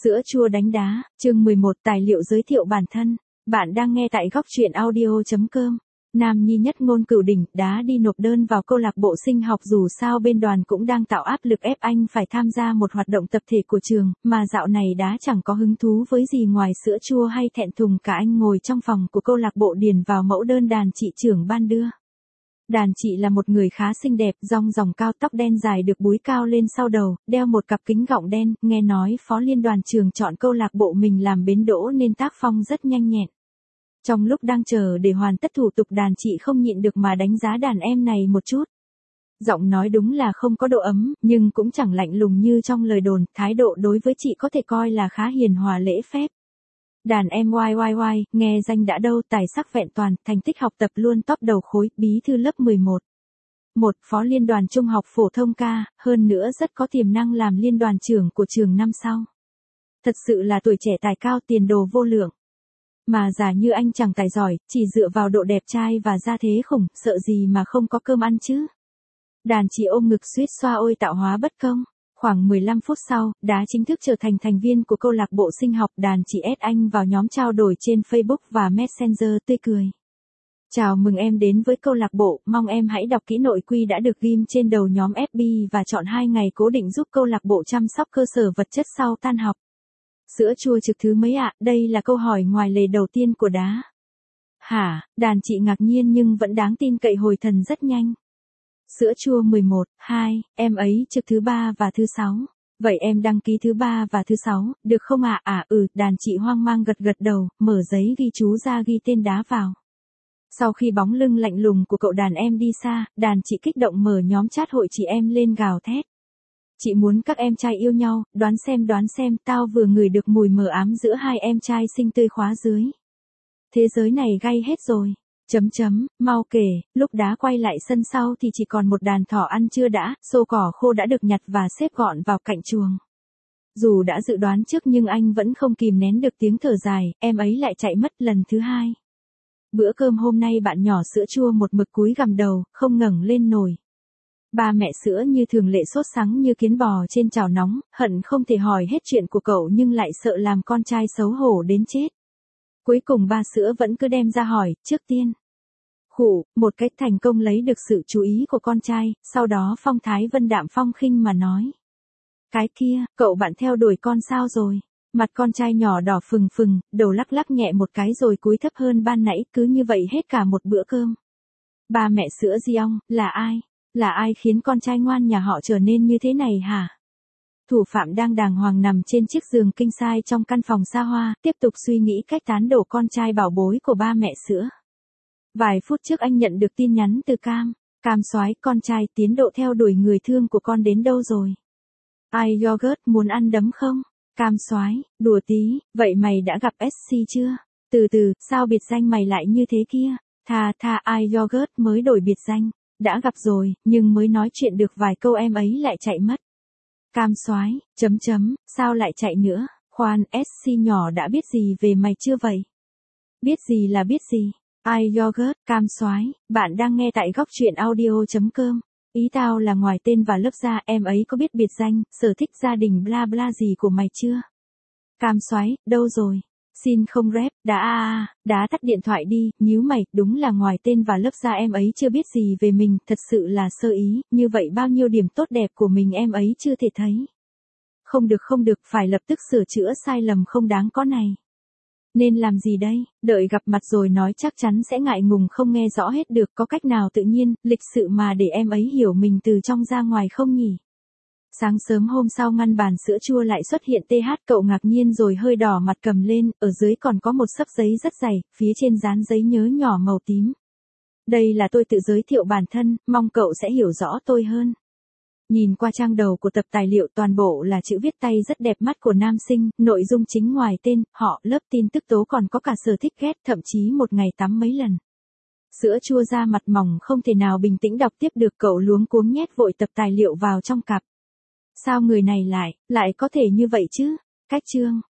Sữa chua đánh đá, chương 11 tài liệu giới thiệu bản thân. Bạn đang nghe tại góc truyện audio.com. Nam nhi nhất ngôn cửu đỉnh đá đi nộp đơn vào câu lạc bộ sinh học dù sao bên đoàn cũng đang tạo áp lực ép anh phải tham gia một hoạt động tập thể của trường, mà dạo này đá chẳng có hứng thú với gì ngoài sữa chua hay thẹn thùng cả anh ngồi trong phòng của câu lạc bộ điền vào mẫu đơn đàn chị trưởng ban đưa. Đàn chị là một người khá xinh đẹp, rong ròng cao tóc đen dài được búi cao lên sau đầu, đeo một cặp kính gọng đen, nghe nói phó liên đoàn trường chọn câu lạc bộ mình làm bến đỗ nên tác phong rất nhanh nhẹn. Trong lúc đang chờ để hoàn tất thủ tục đàn chị không nhịn được mà đánh giá đàn em này một chút. Giọng nói đúng là không có độ ấm, nhưng cũng chẳng lạnh lùng như trong lời đồn, thái độ đối với chị có thể coi là khá hiền hòa lễ phép. Đàn em YYY, nghe danh đã đâu, tài sắc vẹn toàn, thành tích học tập luôn top đầu khối, bí thư lớp 11. Một phó liên đoàn trung học phổ thông ca, hơn nữa rất có tiềm năng làm liên đoàn trưởng của trường năm sau. Thật sự là tuổi trẻ tài cao, tiền đồ vô lượng. Mà giả như anh chẳng tài giỏi, chỉ dựa vào độ đẹp trai và gia thế khủng, sợ gì mà không có cơm ăn chứ. Đàn chị ôm ngực suýt xoa ôi tạo hóa bất công. Khoảng 15 phút sau, đá chính thức trở thành thành viên của câu lạc bộ sinh học. Đàn chị add anh vào nhóm trao đổi trên Facebook và Messenger tươi cười. Chào mừng em đến với câu lạc bộ, mong em hãy đọc kỹ nội quy đã được ghim trên đầu nhóm FB và chọn 2 ngày cố định giúp câu lạc bộ chăm sóc cơ sở vật chất sau tan học. Sữa chua trực thứ mấy ạ? Đây là câu hỏi ngoài lề đầu tiên của đá. Hả? Đàn chị ngạc nhiên nhưng vẫn đáng tin cậy hồi thần rất nhanh. Sữa chua 11, 2, em ấy trực thứ 3 và thứ 6. Vậy em đăng ký thứ 3 và thứ 6, được không ạ? Đàn chị hoang mang gật gật đầu, mở giấy ghi chú ra ghi tên đá vào. Sau khi bóng lưng lạnh lùng của cậu đàn em đi xa, đàn chị kích động mở nhóm chat hội chị em lên gào thét. Chị muốn các em trai yêu nhau, đoán xem, tao vừa ngửi được mùi mờ ám giữa hai em trai xinh tươi khóa dưới. Thế giới này gay hết rồi. Mau kể, lúc đá quay lại sân sau thì chỉ còn một đàn thỏ ăn chưa đã, xô cỏ khô đã được nhặt và xếp gọn vào cạnh chuồng. Dù đã dự đoán trước nhưng anh vẫn không kìm nén được tiếng thở dài, em ấy lại chạy mất lần thứ 2. Bữa cơm hôm nay bạn nhỏ sữa chua một mực cúi gằm đầu, không ngẩng lên nổi. Ba mẹ sữa như thường lệ sốt sắng như kiến bò trên chảo nóng, hận không thể hỏi hết chuyện của cậu nhưng lại sợ làm con trai xấu hổ đến chết. Cuối cùng ba sữa vẫn cứ đem ra hỏi, trước tiên. Một cách thành công lấy được sự chú ý của con trai, sau đó phong thái vân đạm phong khinh mà nói. Cái kia, cậu bạn theo đuổi con sao rồi? Mặt con trai nhỏ đỏ phừng phừng, đầu lắc lắc nhẹ một cái rồi cúi thấp hơn ban nãy, cứ như vậy hết cả một bữa cơm. Ba mẹ sữa Giong, là ai? Là ai khiến con trai ngoan nhà họ trở nên như thế này hả? Thủ phạm đang đàng hoàng nằm trên chiếc giường king size trong căn phòng xa hoa, tiếp tục suy nghĩ cách tán đổ con trai bảo bối của ba mẹ sữa. Vài phút trước anh nhận được tin nhắn từ Cam soái, con trai tiến độ theo đuổi người thương của con đến đâu rồi? Ai yogurt muốn ăn đấm không? Cam soái, đùa tí, vậy mày đã gặp SC chưa? Từ từ, sao biệt danh mày lại như thế kia? Ai yogurt mới đổi biệt danh. Đã gặp rồi, nhưng mới nói chuyện được vài câu em ấy lại chạy mất. Cam soái, sao lại chạy nữa? Khoan, SC nhỏ đã biết gì về mày chưa vậy? Biết gì là biết gì? Ai yogurt, Cam soái, bạn đang nghe tại góc truyện audio.com. Ý tao là ngoài tên và lớp ra em ấy có biết biệt danh, sở thích gia đình bla bla gì của mày chưa? Cam soái, đâu rồi? Xin không rep, đá tắt điện thoại đi, nhíu mày, đúng là ngoài tên và lớp ra em ấy chưa biết gì về mình, thật sự là sơ ý, như vậy bao nhiêu điểm tốt đẹp của mình em ấy chưa thể thấy. Không được, phải lập tức sửa chữa sai lầm không đáng có này. Nên làm gì đây, đợi gặp mặt rồi nói chắc chắn sẽ ngại ngùng không nghe rõ hết được, có cách nào tự nhiên, lịch sự mà để em ấy hiểu mình từ trong ra ngoài không nhỉ? Sáng sớm hôm sau ngăn bàn sữa chua lại xuất hiện TH, cậu ngạc nhiên rồi hơi đỏ mặt cầm lên, ở dưới còn có một xấp giấy rất dày, phía trên dán giấy nhớ nhỏ màu tím. Đây là tôi tự giới thiệu bản thân, mong cậu sẽ hiểu rõ tôi hơn. Nhìn qua trang đầu của tập tài liệu toàn bộ là chữ viết tay rất đẹp mắt của nam sinh, nội dung chính ngoài tên, họ, lớp tin tức tố còn có cả sở thích ghét, thậm chí một ngày tắm mấy lần. Sữa chua ra mặt mỏng không thể nào bình tĩnh đọc tiếp được, cậu luống cuống nhét vội tập tài liệu vào trong cặp. Sao người này lại có thể như vậy chứ? Cách chương.